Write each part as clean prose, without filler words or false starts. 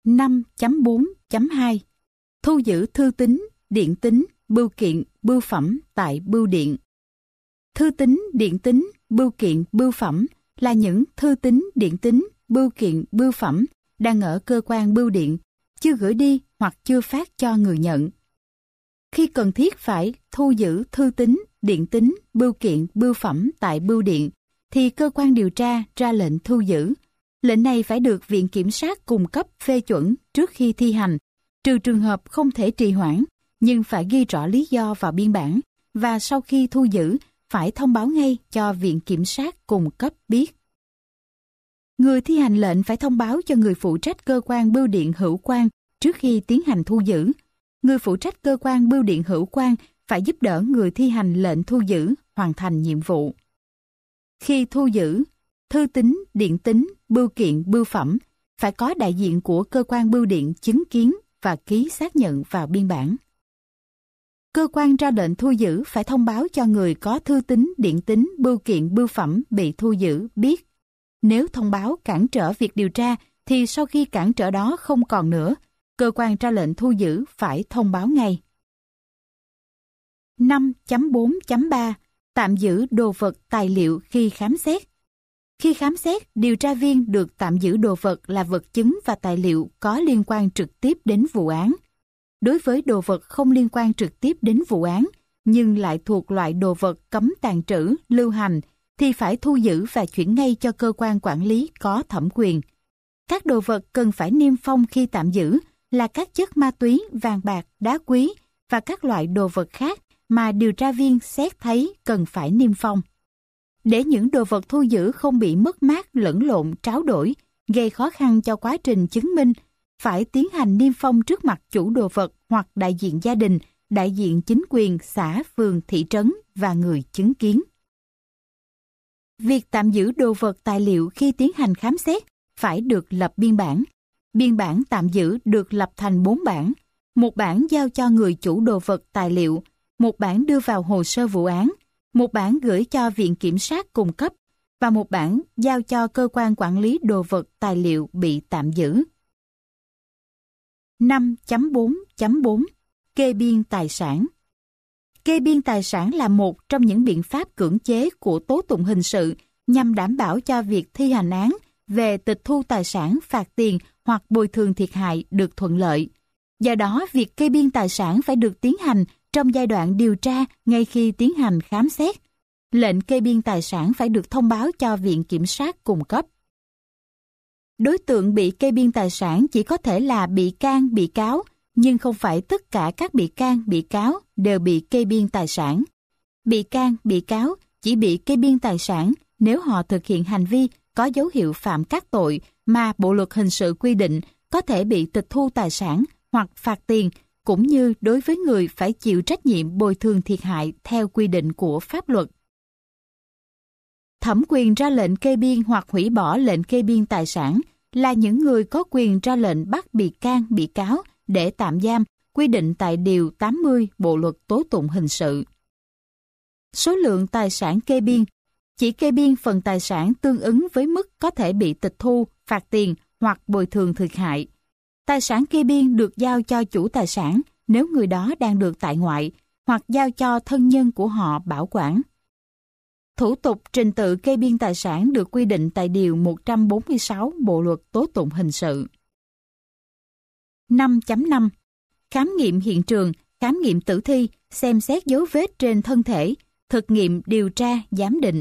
5.4.2 Thu giữ thư tín, điện tín, bưu kiện, bưu phẩm tại bưu điện. Thư tín, điện tín, bưu kiện, bưu phẩm là những thư tín, điện tín, bưu kiện, bưu phẩm đang ở cơ quan bưu điện, chưa gửi đi hoặc chưa phát cho người nhận. Khi cần thiết phải thu giữ thư tín, điện tín, bưu kiện, bưu phẩm tại bưu điện, thì cơ quan điều tra ra lệnh thu giữ. Lệnh này phải được Viện Kiểm sát cung cấp phê chuẩn trước khi thi hành, trừ trường hợp không thể trì hoãn, nhưng phải ghi rõ lý do vào biên bản, và sau khi thu giữ phải thông báo ngay cho Viện Kiểm sát cung cấp biết. Người thi hành lệnh phải thông báo cho người phụ trách cơ quan bưu điện hữu quan trước khi tiến hành thu giữ. Người phụ trách cơ quan bưu điện hữu quan phải giúp đỡ người thi hành lệnh thu giữ hoàn thành nhiệm vụ. Khi thu giữ, thư tín, điện tín, bưu kiện, bưu phẩm phải có đại diện của cơ quan bưu điện chứng kiến và ký xác nhận vào biên bản. Cơ quan ra lệnh thu giữ phải thông báo cho người có thư tín, điện tín, bưu kiện, bưu phẩm bị thu giữ biết. Nếu thông báo cản trở việc điều tra, thì sau khi cản trở đó không còn nữa, cơ quan ra lệnh thu giữ phải thông báo ngay. 5.4.3 Tạm giữ đồ vật tài liệu khi khám xét. Khi khám xét, điều tra viên được tạm giữ đồ vật là vật chứng và tài liệu có liên quan trực tiếp đến vụ án. Đối với đồ vật không liên quan trực tiếp đến vụ án, nhưng lại thuộc loại đồ vật cấm tàng trữ, lưu hành, thì phải thu giữ và chuyển ngay cho cơ quan quản lý có thẩm quyền. Các đồ vật cần phải niêm phong khi tạm giữ là các chất ma túy, vàng bạc, đá quý và các loại đồ vật khác mà điều tra viên xét thấy cần phải niêm phong. Để những đồ vật thu giữ không bị mất mát, lẫn lộn, tráo đổi, gây khó khăn cho quá trình chứng minh, phải tiến hành niêm phong trước mặt chủ đồ vật hoặc đại diện gia đình, đại diện chính quyền, xã, phường, thị trấn và người chứng kiến. Việc tạm giữ đồ vật tài liệu khi tiến hành khám xét phải được lập biên bản. Biên bản tạm giữ được lập thành 4 bản. Một bản giao cho người chủ đồ vật tài liệu, một bản đưa vào hồ sơ vụ án, một bản gửi cho Viện Kiểm sát cung cấp và một bản giao cho cơ quan quản lý đồ vật tài liệu bị tạm giữ. 5.4.4 Kê biên tài sản. Kê biên tài sản là một trong những biện pháp cưỡng chế của tố tụng hình sự nhằm đảm bảo cho việc thi hành án về tịch thu tài sản, phạt tiền hoặc bồi thường thiệt hại được thuận lợi. Do đó, việc kê biên tài sản phải được tiến hành trong giai đoạn điều tra ngay khi tiến hành khám xét. Lệnh kê biên tài sản phải được thông báo cho Viện Kiểm sát cung cấp. Đối tượng bị kê biên tài sản chỉ có thể là bị can, bị cáo, nhưng không phải tất cả các bị can, bị cáo đều bị kê biên tài sản. Bị can, bị cáo chỉ bị kê biên tài sản nếu họ thực hiện hành vi có dấu hiệu phạm các tội mà Bộ luật hình sự quy định có thể bị tịch thu tài sản hoặc phạt tiền, cũng như đối với người phải chịu trách nhiệm bồi thường thiệt hại theo quy định của pháp luật. Thẩm quyền ra lệnh kê biên hoặc hủy bỏ lệnh kê biên tài sản là những người có quyền ra lệnh bắt bị can, bị cáo để tạm giam, quy định tại Điều 80 Bộ luật tố tụng hình sự. Số lượng tài sản kê biên chỉ kê biên phần tài sản tương ứng với mức có thể bị tịch thu, phạt tiền hoặc bồi thường thiệt hại. Tài sản kê biên được giao cho chủ tài sản nếu người đó đang được tại ngoại hoặc giao cho thân nhân của họ bảo quản. Thủ tục trình tự kê biên tài sản được quy định tại Điều 146 Bộ luật tố tụng hình sự. 5.5 Khám nghiệm hiện trường, khám nghiệm tử thi, xem xét dấu vết trên thân thể, thực nghiệm điều tra, giám định.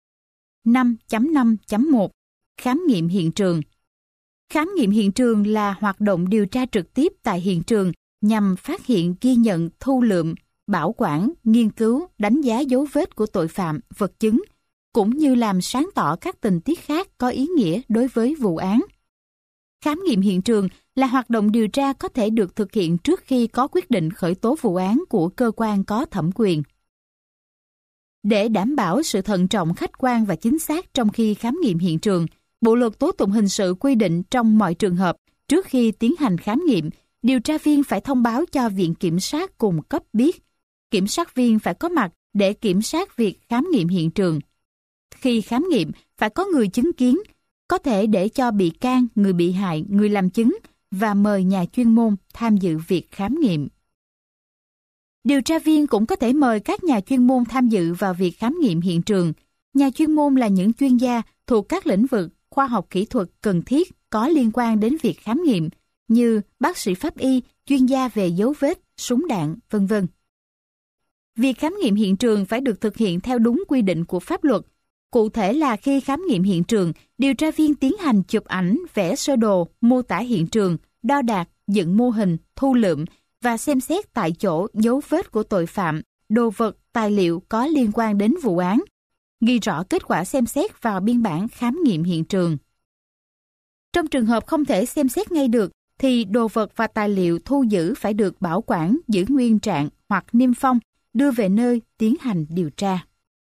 5.5.1 Khám nghiệm hiện trường. Khám nghiệm hiện trường là hoạt động điều tra trực tiếp tại hiện trường nhằm phát hiện, ghi nhận, thu lượm, bảo quản, nghiên cứu, đánh giá dấu vết của tội phạm, vật chứng, cũng như làm sáng tỏ các tình tiết khác có ý nghĩa đối với vụ án. Khám nghiệm hiện trường là hoạt động điều tra có thể được thực hiện trước khi có quyết định khởi tố vụ án của cơ quan có thẩm quyền. Để đảm bảo sự thận trọng, khách quan và chính xác trong khi khám nghiệm hiện trường, Bộ luật tố tụng hình sự quy định trong mọi trường hợp, trước khi tiến hành khám nghiệm, điều tra viên phải thông báo cho Viện Kiểm sát cung cấp biết. Kiểm sát viên phải có mặt để kiểm sát việc khám nghiệm hiện trường. Khi khám nghiệm, phải có người chứng kiến, có thể để cho bị can, người bị hại, người làm chứng và mời nhà chuyên môn tham dự việc khám nghiệm. Điều tra viên cũng có thể mời các nhà chuyên môn tham dự vào việc khám nghiệm hiện trường. Nhà chuyên môn là những chuyên gia thuộc các lĩnh vực khoa học kỹ thuật cần thiết có liên quan đến việc khám nghiệm, như bác sĩ pháp y, chuyên gia về dấu vết, súng đạn, v.v. Việc khám nghiệm hiện trường phải được thực hiện theo đúng quy định của pháp luật. Cụ thể là khi khám nghiệm hiện trường, điều tra viên tiến hành chụp ảnh, vẽ sơ đồ, mô tả hiện trường, đo đạc, dựng mô hình, thu lượm và xem xét tại chỗ dấu vết của tội phạm, đồ vật, tài liệu có liên quan đến vụ án, ghi rõ kết quả xem xét vào biên bản khám nghiệm hiện trường. Trong trường hợp không thể xem xét ngay được, thì đồ vật và tài liệu thu giữ phải được bảo quản, giữ nguyên trạng hoặc niêm phong, đưa về nơi tiến hành điều tra.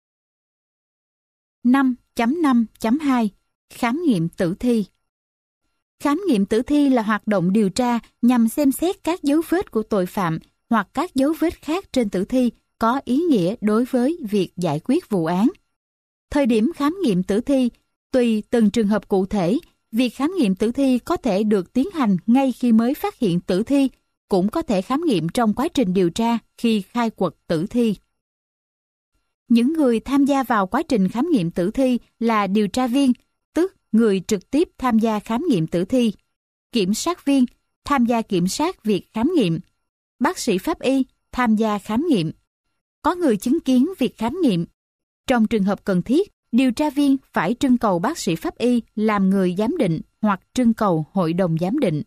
5.5.2 Khám nghiệm tử thi. Khám nghiệm tử thi là hoạt động điều tra nhằm xem xét các dấu vết của tội phạm hoặc các dấu vết khác trên tử thi có ý nghĩa đối với việc giải quyết vụ án. Thời điểm khám nghiệm tử thi, tùy từng trường hợp cụ thể, việc khám nghiệm tử thi có thể được tiến hành ngay khi mới phát hiện tử thi, cũng có thể khám nghiệm trong quá trình điều tra khi khai quật tử thi. Những người tham gia vào quá trình khám nghiệm tử thi là điều tra viên, tức người trực tiếp tham gia khám nghiệm tử thi, kiểm sát viên, tham gia kiểm sát việc khám nghiệm, bác sĩ pháp y, tham gia khám nghiệm. Có người chứng kiến việc khám nghiệm. Trong trường hợp cần thiết, điều tra viên phải trưng cầu bác sĩ pháp y làm người giám định hoặc trưng cầu hội đồng giám định.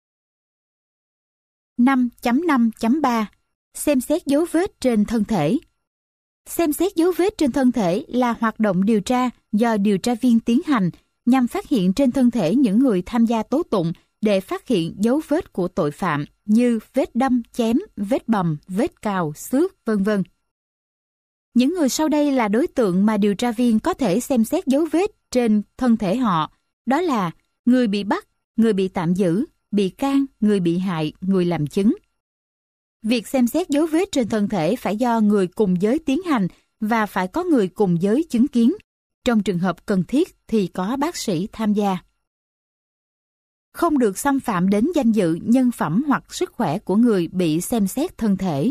5.5.3 Xem xét dấu vết trên thân thể. Xem xét dấu vết trên thân thể là hoạt động điều tra do điều tra viên tiến hành nhằm phát hiện trên thân thể những người tham gia tố tụng để phát hiện dấu vết của tội phạm như vết đâm, chém, vết bầm, vết cào, xước, v.v. Những người sau đây là đối tượng mà điều tra viên có thể xem xét dấu vết trên thân thể họ, đó là người bị bắt, người bị tạm giữ, bị can, người bị hại, người làm chứng. Việc xem xét dấu vết trên thân thể phải do người cùng giới tiến hành và phải có người cùng giới chứng kiến. Trong trường hợp cần thiết thì có bác sĩ tham gia. Không được xâm phạm đến danh dự, nhân phẩm hoặc sức khỏe của người bị xem xét thân thể.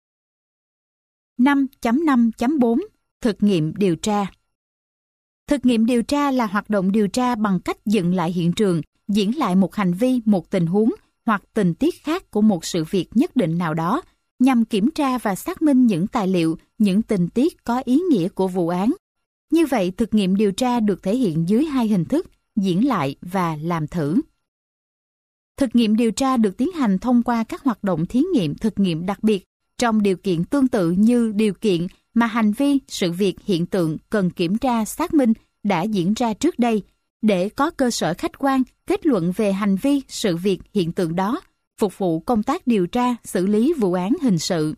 5.5.4 Thực nghiệm điều tra. Thực nghiệm điều tra là hoạt động điều tra bằng cách dựng lại hiện trường, diễn lại một hành vi, một tình huống hoặc tình tiết khác của một sự việc nhất định nào đó, nhằm kiểm tra và xác minh những tài liệu, những tình tiết có ý nghĩa của vụ án. Như vậy, thực nghiệm điều tra được thể hiện dưới hai hình thức, diễn lại và làm thử. Thực nghiệm điều tra được tiến hành thông qua các hoạt động thí nghiệm thực nghiệm đặc biệt, trong điều kiện tương tự như điều kiện mà hành vi, sự việc, hiện tượng cần kiểm tra xác minh đã diễn ra trước đây, để có cơ sở khách quan kết luận về hành vi, sự việc, hiện tượng đó, phục vụ công tác điều tra, xử lý vụ án hình sự.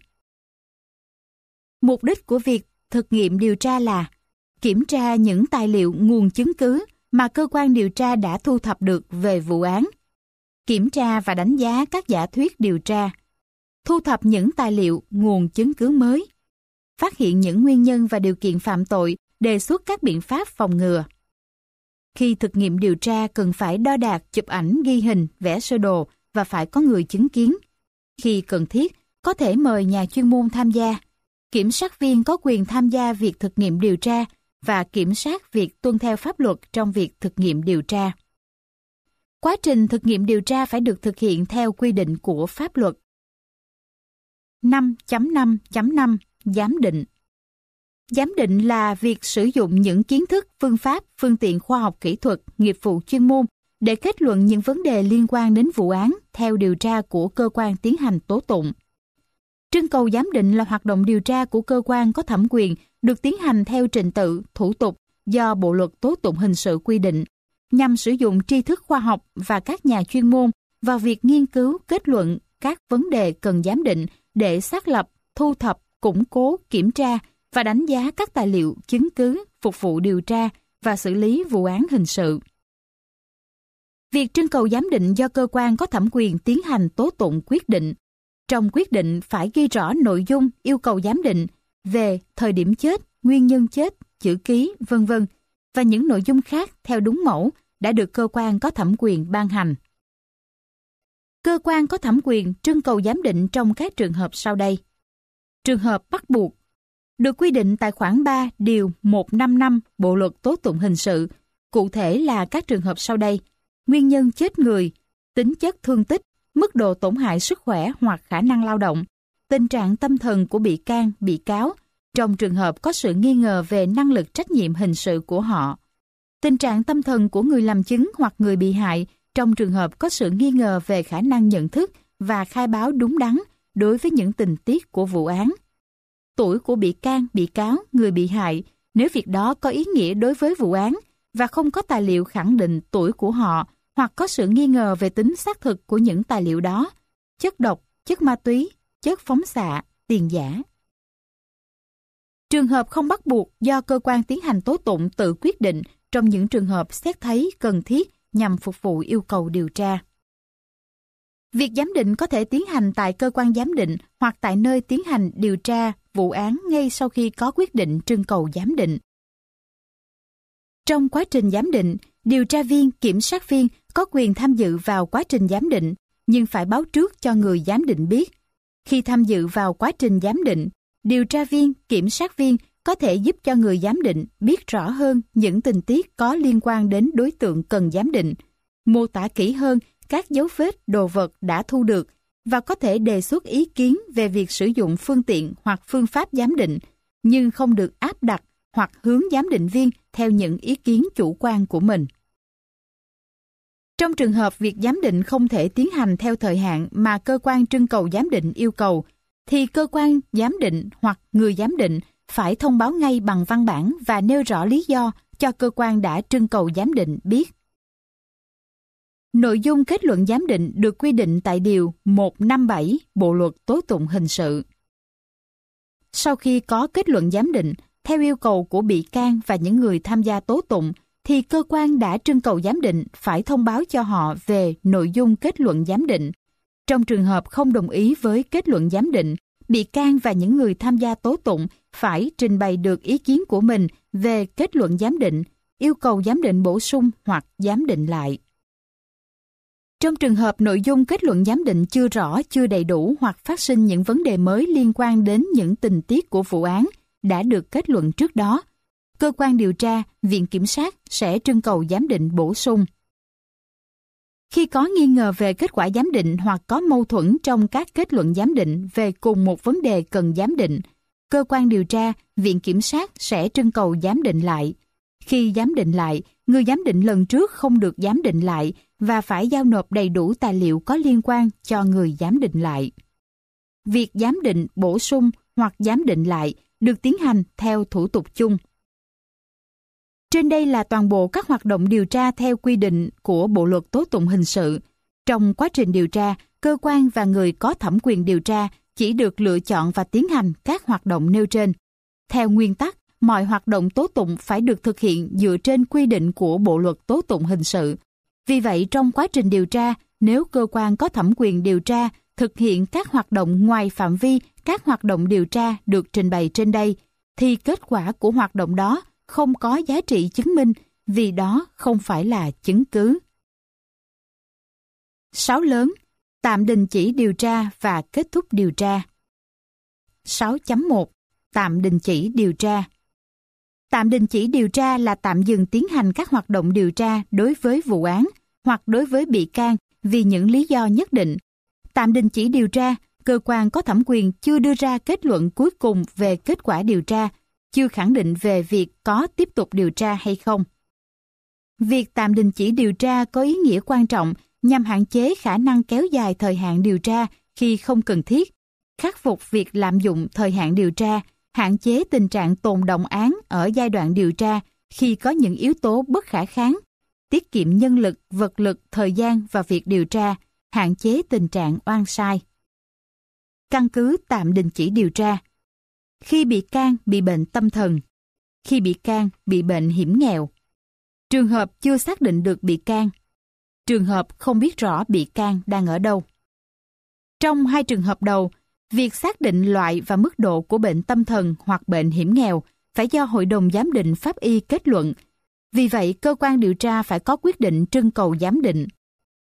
Mục đích của việc thực nghiệm điều tra là kiểm tra những tài liệu, nguồn chứng cứ mà cơ quan điều tra đã thu thập được về vụ án, kiểm tra và đánh giá các giả thuyết điều tra, thu thập những tài liệu, nguồn chứng cứ mới, phát hiện những nguyên nhân và điều kiện phạm tội, đề xuất các biện pháp phòng ngừa. Khi thực nghiệm điều tra cần phải đo đạc, chụp ảnh, ghi hình, vẽ sơ đồ và phải có người chứng kiến. Khi cần thiết, có thể mời nhà chuyên môn tham gia. Kiểm sát viên có quyền tham gia việc thực nghiệm điều tra và kiểm soát việc tuân theo pháp luật trong việc thực nghiệm điều tra. Quá trình thực nghiệm điều tra phải được thực hiện theo quy định của pháp luật. 5.5.5 Giám định. Giám định là việc sử dụng những kiến thức, phương pháp, phương tiện khoa học kỹ thuật, nghiệp vụ chuyên môn để kết luận những vấn đề liên quan đến vụ án theo điều tra của cơ quan tiến hành tố tụng. Trưng cầu giám định là hoạt động điều tra của cơ quan có thẩm quyền, được tiến hành theo trình tự, thủ tục do Bộ luật tố tụng hình sự quy định, nhằm sử dụng tri thức khoa học và các nhà chuyên môn vào việc nghiên cứu, kết luận các vấn đề cần giám định để xác lập, thu thập, củng cố, kiểm tra và đánh giá các tài liệu, chứng cứ, phục vụ điều tra và xử lý vụ án hình sự. Việc trưng cầu giám định do cơ quan có thẩm quyền tiến hành tố tụng quyết định. Trong quyết định phải ghi rõ nội dung yêu cầu giám định về thời điểm chết, nguyên nhân chết, chữ ký, v.v. và những nội dung khác theo đúng mẫu đã được cơ quan có thẩm quyền ban hành. Cơ quan có thẩm quyền trưng cầu giám định trong các trường hợp sau đây. Trường hợp bắt buộc được quy định tại khoản 3 điều 155 Bộ luật tố tụng hình sự, cụ thể là các trường hợp sau đây: nguyên nhân chết người, tính chất thương tích, mức độ tổn hại sức khỏe hoặc khả năng lao động, tình trạng tâm thần của bị can, bị cáo trong trường hợp có sự nghi ngờ về năng lực trách nhiệm hình sự của họ, tình trạng tâm thần của người làm chứng hoặc người bị hại trong trường hợp có sự nghi ngờ về khả năng nhận thức và khai báo đúng đắn đối với những tình tiết của vụ án, tuổi của bị can, bị cáo, người bị hại nếu việc đó có ý nghĩa đối với vụ án và không có tài liệu khẳng định tuổi của họ hoặc có sự nghi ngờ về tính xác thực của những tài liệu đó, chất độc, chất ma túy, chất phóng xạ, tiền giả. Trường hợp không bắt buộc do cơ quan tiến hành tố tụng tự quyết định trong những trường hợp xét thấy cần thiết nhằm phục vụ yêu cầu điều tra. Việc giám định có thể tiến hành tại cơ quan giám định hoặc tại nơi tiến hành điều tra vụ án ngay sau khi có quyết định trưng cầu giám định. Trong quá trình giám định, điều tra viên, kiểm sát viên có quyền tham dự vào quá trình giám định, nhưng phải báo trước cho người giám định biết. Khi tham dự vào quá trình giám định, điều tra viên, kiểm sát viên có thể giúp cho người giám định biết rõ hơn những tình tiết có liên quan đến đối tượng cần giám định, mô tả kỹ hơn các dấu vết đồ vật đã thu được và có thể đề xuất ý kiến về việc sử dụng phương tiện hoặc phương pháp giám định, nhưng không được áp đặt hoặc hướng giám định viên theo những ý kiến chủ quan của mình. Trong trường hợp việc giám định không thể tiến hành theo thời hạn mà cơ quan trưng cầu giám định yêu cầu, thì cơ quan giám định hoặc người giám định phải thông báo ngay bằng văn bản và nêu rõ lý do cho cơ quan đã trưng cầu giám định biết. Nội dung kết luận giám định được quy định tại Điều 157 Bộ luật tố tụng hình sự. Sau khi có kết luận giám định, theo yêu cầu của bị can và những người tham gia tố tụng, thì cơ quan đã trưng cầu giám định phải thông báo cho họ về nội dung kết luận giám định. Trong trường hợp không đồng ý với kết luận giám định, bị can và những người tham gia tố tụng phải trình bày được ý kiến của mình về kết luận giám định, yêu cầu giám định bổ sung hoặc giám định lại. Trong trường hợp nội dung kết luận giám định chưa rõ, chưa đầy đủ hoặc phát sinh những vấn đề mới liên quan đến những tình tiết của vụ án đã được kết luận trước đó, cơ quan điều tra, viện kiểm sát sẽ trưng cầu giám định bổ sung. Khi có nghi ngờ về kết quả giám định hoặc có mâu thuẫn trong các kết luận giám định về cùng một vấn đề cần giám định, cơ quan điều tra, viện kiểm sát sẽ trưng cầu giám định lại. Khi giám định lại, người giám định lần trước không được giám định lại và phải giao nộp đầy đủ tài liệu có liên quan cho người giám định lại. Việc giám định bổ sung hoặc giám định lại được tiến hành theo thủ tục chung. Trên đây là toàn bộ các hoạt động điều tra theo quy định của Bộ luật tố tụng hình sự. Trong quá trình điều tra, cơ quan và người có thẩm quyền điều tra chỉ được lựa chọn và tiến hành các hoạt động nêu trên. Theo nguyên tắc, mọi hoạt động tố tụng phải được thực hiện dựa trên quy định của Bộ luật tố tụng hình sự. Vì vậy, trong quá trình điều tra, nếu cơ quan có thẩm quyền điều tra thực hiện các hoạt động ngoài phạm vi các hoạt động điều tra được trình bày trên đây, thì kết quả của hoạt động đó không có giá trị chứng minh vì đó không phải là chứng cứ. 6 lớn, tạm đình chỉ điều tra và kết thúc điều tra. 6.1 Tạm đình chỉ điều tra. Tạm đình chỉ điều tra là tạm dừng tiến hành các hoạt động điều tra đối với vụ án hoặc đối với bị can vì những lý do nhất định. Tạm đình chỉ điều tra, cơ quan có thẩm quyền chưa đưa ra kết luận cuối cùng về kết quả điều tra, chưa khẳng định về việc có tiếp tục điều tra hay không. Việc tạm đình chỉ điều tra có ý nghĩa quan trọng nhằm hạn chế khả năng kéo dài thời hạn điều tra khi không cần thiết, khắc phục việc lạm dụng thời hạn điều tra, hạn chế tình trạng tồn đọng án ở giai đoạn điều tra khi có những yếu tố bất khả kháng, tiết kiệm nhân lực, vật lực, thời gian vào việc điều tra, hạn chế tình trạng oan sai. Căn cứ tạm đình chỉ điều tra. Khi bị can bị bệnh tâm thần, khi bị can bị bệnh hiểm nghèo, trường hợp chưa xác định được bị can, trường hợp không biết rõ bị can đang ở đâu. Trong hai trường hợp đầu, việc xác định loại và mức độ của bệnh tâm thần hoặc bệnh hiểm nghèo phải do Hội đồng Giám định Pháp y kết luận. Vì vậy, cơ quan điều tra phải có quyết định trưng cầu giám định.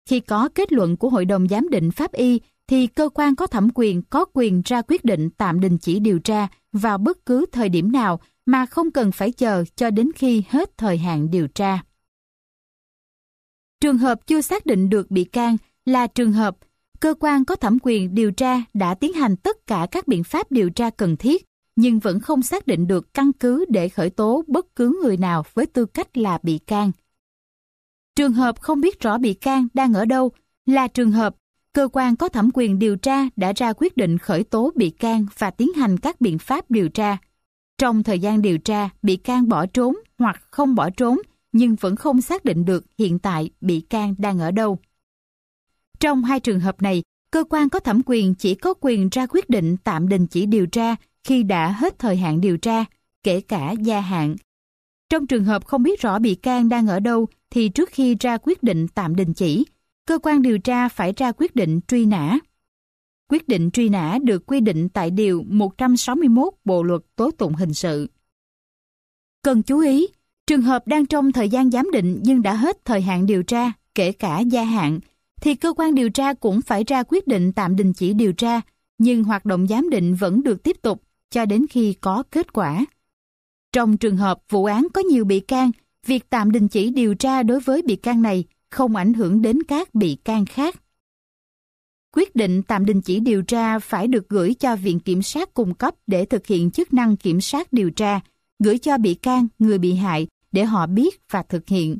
Khi có kết luận của Hội đồng Giám định Pháp y, thì cơ quan có thẩm quyền có quyền ra quyết định tạm đình chỉ điều tra vào bất cứ thời điểm nào mà không cần phải chờ cho đến khi hết thời hạn điều tra. Trường hợp chưa xác định được bị can là trường hợp cơ quan có thẩm quyền điều tra đã tiến hành tất cả các biện pháp điều tra cần thiết, nhưng vẫn không xác định được căn cứ để khởi tố bất cứ người nào với tư cách là bị can. Trường hợp không biết rõ bị can đang ở đâu là trường hợp cơ quan có thẩm quyền điều tra đã ra quyết định khởi tố bị can và tiến hành các biện pháp điều tra. Trong thời gian điều tra, bị can bỏ trốn hoặc không bỏ trốn, nhưng vẫn không xác định được hiện tại bị can đang ở đâu. Trong hai trường hợp này, cơ quan có thẩm quyền chỉ có quyền ra quyết định tạm đình chỉ điều tra khi đã hết thời hạn điều tra, kể cả gia hạn. Trong trường hợp không biết rõ bị can đang ở đâu, thì trước khi ra quyết định tạm đình chỉ, cơ quan điều tra phải ra quyết định truy nã. Quyết định truy nã được quy định tại Điều 161 Bộ Luật Tố tụng hình sự. Cần chú ý, trường hợp đang trong thời gian giám định nhưng đã hết thời hạn điều tra, kể cả gia hạn, thì cơ quan điều tra cũng phải ra quyết định tạm đình chỉ điều tra, nhưng hoạt động giám định vẫn được tiếp tục cho đến khi có kết quả. Trong trường hợp vụ án có nhiều bị can, việc tạm đình chỉ điều tra đối với bị can này không ảnh hưởng đến các bị can khác. Quyết định tạm đình chỉ điều tra phải được gửi cho Viện Kiểm sát cung cấp để thực hiện chức năng kiểm sát điều tra, gửi cho bị can, người bị hại để họ biết và thực hiện.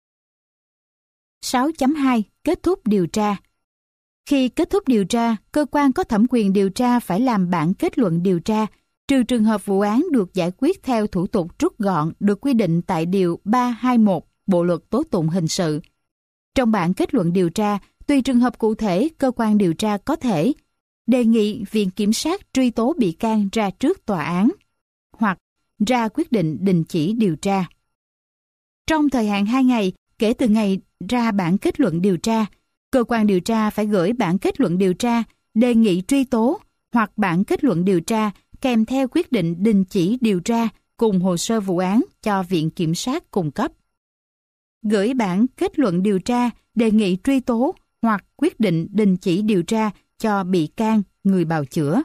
6.2. Kết thúc điều tra. Khi kết thúc điều tra, cơ quan có thẩm quyền điều tra phải làm bản kết luận điều tra, trừ trường hợp vụ án được giải quyết theo thủ tục rút gọn được quy định tại Điều 321 Bộ Luật Tố tụng hình sự. Trong bản kết luận điều tra, tùy trường hợp cụ thể, cơ quan điều tra có thể đề nghị Viện Kiểm sát truy tố bị can ra trước tòa án hoặc ra quyết định đình chỉ điều tra. Trong thời hạn 2 ngày kể từ ngày ra bản kết luận điều tra, cơ quan điều tra phải gửi bản kết luận điều tra đề nghị truy tố hoặc bản kết luận điều tra kèm theo quyết định đình chỉ điều tra cùng hồ sơ vụ án cho Viện Kiểm sát cung cấp. Gửi bản kết luận điều tra đề nghị truy tố hoặc quyết định đình chỉ điều tra cho bị can, người bào chữa.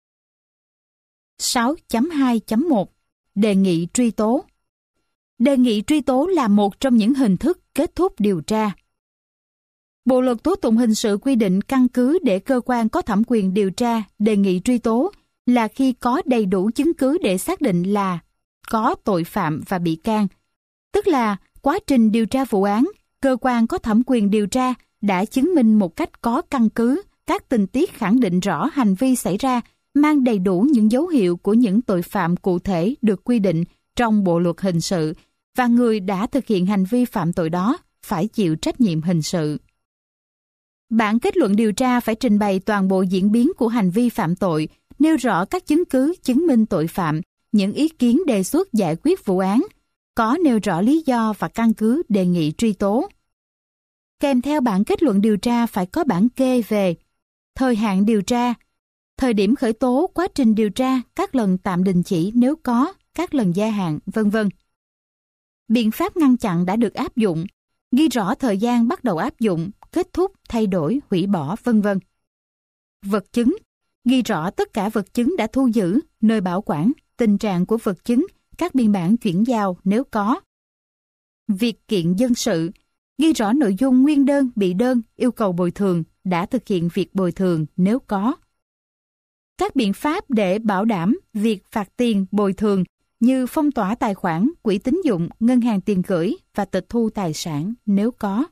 6.2.1 Đề nghị truy tố. Đề nghị truy tố là một trong những hình thức kết thúc điều tra. Bộ Luật Tố tụng hình sự quy định căn cứ để cơ quan có thẩm quyền điều tra đề nghị truy tố là khi có đầy đủ chứng cứ để xác định là có tội phạm và bị can. Tức là quá trình điều tra vụ án, cơ quan có thẩm quyền điều tra đã chứng minh một cách có căn cứ các tình tiết khẳng định rõ hành vi xảy ra, mang đầy đủ những dấu hiệu của những tội phạm cụ thể được quy định trong Bộ Luật Hình sự và người đã thực hiện hành vi phạm tội đó phải chịu trách nhiệm hình sự. Bản kết luận điều tra phải trình bày toàn bộ diễn biến của hành vi phạm tội, nêu rõ các chứng cứ chứng minh tội phạm, những ý kiến đề xuất giải quyết vụ án, có nêu rõ lý do và căn cứ đề nghị truy tố. Kèm theo bản kết luận điều tra phải có bản kê về thời hạn điều tra, thời điểm khởi tố, quá trình điều tra, các lần tạm đình chỉ nếu có, các lần gia hạn, v.v. Biện pháp ngăn chặn đã được áp dụng, ghi rõ thời gian bắt đầu áp dụng, kết thúc, thay đổi, hủy bỏ, v.v. Vật chứng, ghi rõ tất cả vật chứng đã thu giữ, nơi bảo quản, tình trạng của vật chứng, các biên bản chuyển giao nếu có. Việc kiện dân sự, ghi rõ nội dung nguyên đơn, bị đơn, yêu cầu bồi thường, đã thực hiện việc bồi thường nếu có. Các biện pháp để bảo đảm việc phạt tiền bồi thường như phong tỏa tài khoản, quỹ tín dụng, ngân hàng tiền gửi và tịch thu tài sản nếu có.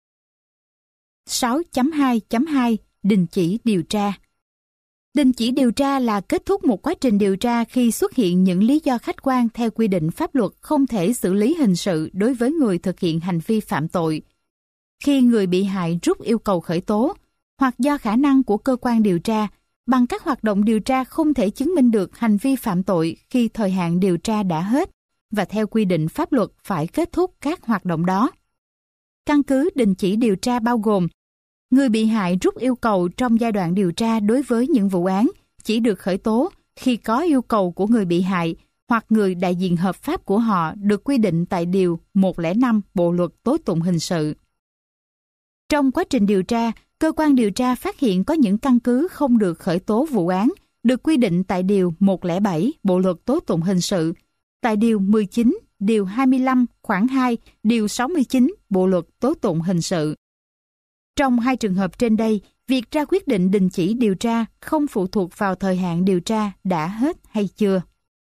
6.2.2 Đình chỉ điều tra. Đình chỉ điều tra là kết thúc một quá trình điều tra khi xuất hiện những lý do khách quan theo quy định pháp luật không thể xử lý hình sự đối với người thực hiện hành vi phạm tội. Khi người bị hại rút yêu cầu khởi tố, hoặc do khả năng của cơ quan điều tra, bằng các hoạt động điều tra không thể chứng minh được hành vi phạm tội khi thời hạn điều tra đã hết, và theo quy định pháp luật phải kết thúc các hoạt động đó. Căn cứ đình chỉ điều tra bao gồm: người bị hại rút yêu cầu trong giai đoạn điều tra đối với những vụ án chỉ được khởi tố khi có yêu cầu của người bị hại hoặc người đại diện hợp pháp của họ được quy định tại Điều 105 Bộ Luật Tố tụng hình sự. Trong quá trình điều tra, cơ quan điều tra phát hiện có những căn cứ không được khởi tố vụ án, được quy định tại Điều 107 Bộ Luật Tố Tụng Hình sự, tại Điều 19, Điều 25, khoản 2, Điều 69 Bộ Luật Tố Tụng Hình sự. Trong hai trường hợp trên đây, việc ra quyết định đình chỉ điều tra không phụ thuộc vào thời hạn điều tra đã hết hay chưa.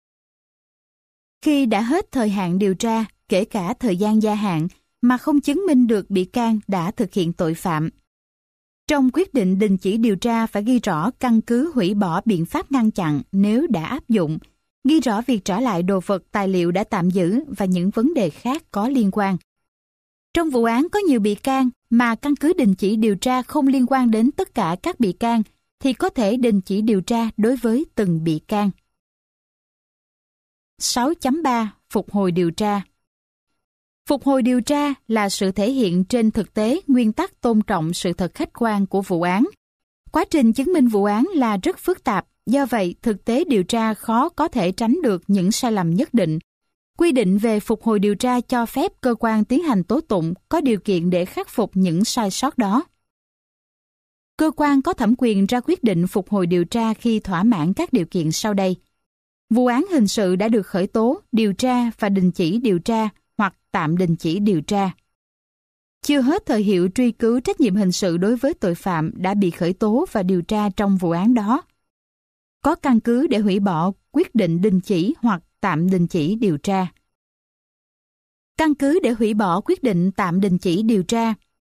Khi đã hết thời hạn điều tra, kể cả thời gian gia hạn, mà không chứng minh được bị can đã thực hiện tội phạm. Trong quyết định đình chỉ điều tra phải ghi rõ căn cứ hủy bỏ biện pháp ngăn chặn nếu đã áp dụng, ghi rõ việc trả lại đồ vật tài liệu đã tạm giữ và những vấn đề khác có liên quan. Trong vụ án có nhiều bị can mà căn cứ đình chỉ điều tra không liên quan đến tất cả các bị can, thì có thể đình chỉ điều tra đối với từng bị can. 6.3 Phục hồi điều tra. Phục hồi điều tra là sự thể hiện trên thực tế nguyên tắc tôn trọng sự thật khách quan của vụ án. Quá trình chứng minh vụ án là rất phức tạp, do vậy thực tế điều tra khó có thể tránh được những sai lầm nhất định. Quy định về phục hồi điều tra cho phép cơ quan tiến hành tố tụng có điều kiện để khắc phục những sai sót đó. Cơ quan có thẩm quyền ra quyết định phục hồi điều tra khi thỏa mãn các điều kiện sau đây. Vụ án hình sự đã được khởi tố, điều tra và đình chỉ điều tra hoặc tạm đình chỉ điều tra. Chưa hết thời hiệu truy cứu trách nhiệm hình sự đối với tội phạm đã bị khởi tố và điều tra trong vụ án đó. Có căn cứ để hủy bỏ quyết định đình chỉ hoặc tạm đình chỉ điều tra. Căn cứ để hủy bỏ quyết định tạm đình chỉ điều tra.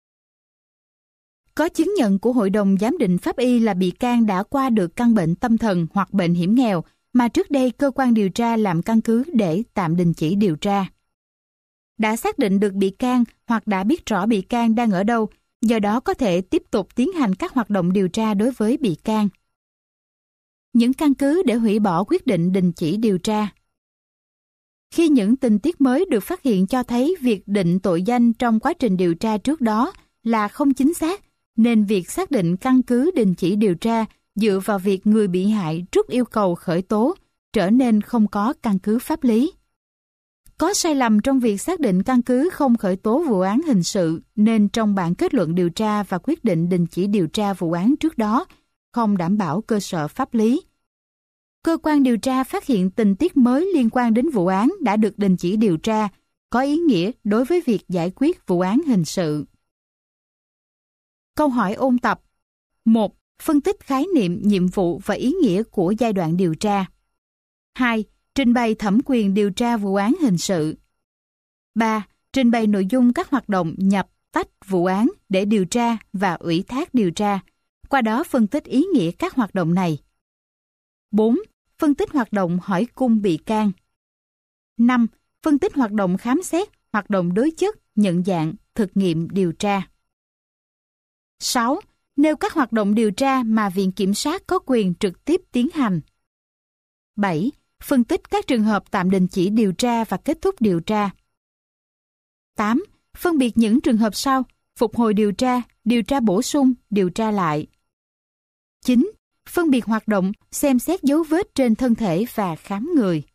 Có chứng nhận của Hội đồng Giám định Pháp y là bị can đã qua được căn bệnh tâm thần hoặc bệnh hiểm nghèo mà trước đây cơ quan điều tra làm căn cứ để tạm đình chỉ điều tra. Đã xác định được bị can hoặc đã biết rõ bị can đang ở đâu, do đó có thể tiếp tục tiến hành các hoạt động điều tra đối với bị can. Những căn cứ để hủy bỏ quyết định đình chỉ điều tra. Khi những tình tiết mới được phát hiện cho thấy việc định tội danh trong quá trình điều tra trước đó là không chính xác, nên việc xác định căn cứ đình chỉ điều tra dựa vào việc người bị hại rút yêu cầu khởi tố trở nên không có căn cứ pháp lý. Có sai lầm trong việc xác định căn cứ không khởi tố vụ án hình sự, nên trong bản kết luận điều tra và quyết định đình chỉ điều tra vụ án trước đó không đảm bảo cơ sở pháp lý. Cơ quan điều tra phát hiện tình tiết mới liên quan đến vụ án đã được đình chỉ điều tra, có ý nghĩa đối với việc giải quyết vụ án hình sự. Câu hỏi ôn tập. 1. Phân tích khái niệm, nhiệm vụ và ý nghĩa của giai đoạn điều tra. 2. Trình bày thẩm quyền điều tra vụ án hình sự. 3. Trình bày nội dung các hoạt động nhập, tách vụ án để điều tra và ủy thác điều tra, qua đó phân tích ý nghĩa các hoạt động này. 4. Phân tích hoạt động hỏi cung bị can. 5. Phân tích hoạt động khám xét, hoạt động đối chất, nhận dạng, thực nghiệm điều tra. 6. Nêu các hoạt động điều tra mà Viện Kiểm sát có quyền trực tiếp tiến hành. 7. Phân tích các trường hợp tạm đình chỉ điều tra và kết thúc điều tra. 8. Phân biệt những trường hợp sau: phục hồi điều tra bổ sung, điều tra lại. 9. Phân biệt hoạt động xem xét dấu vết trên thân thể và khám người.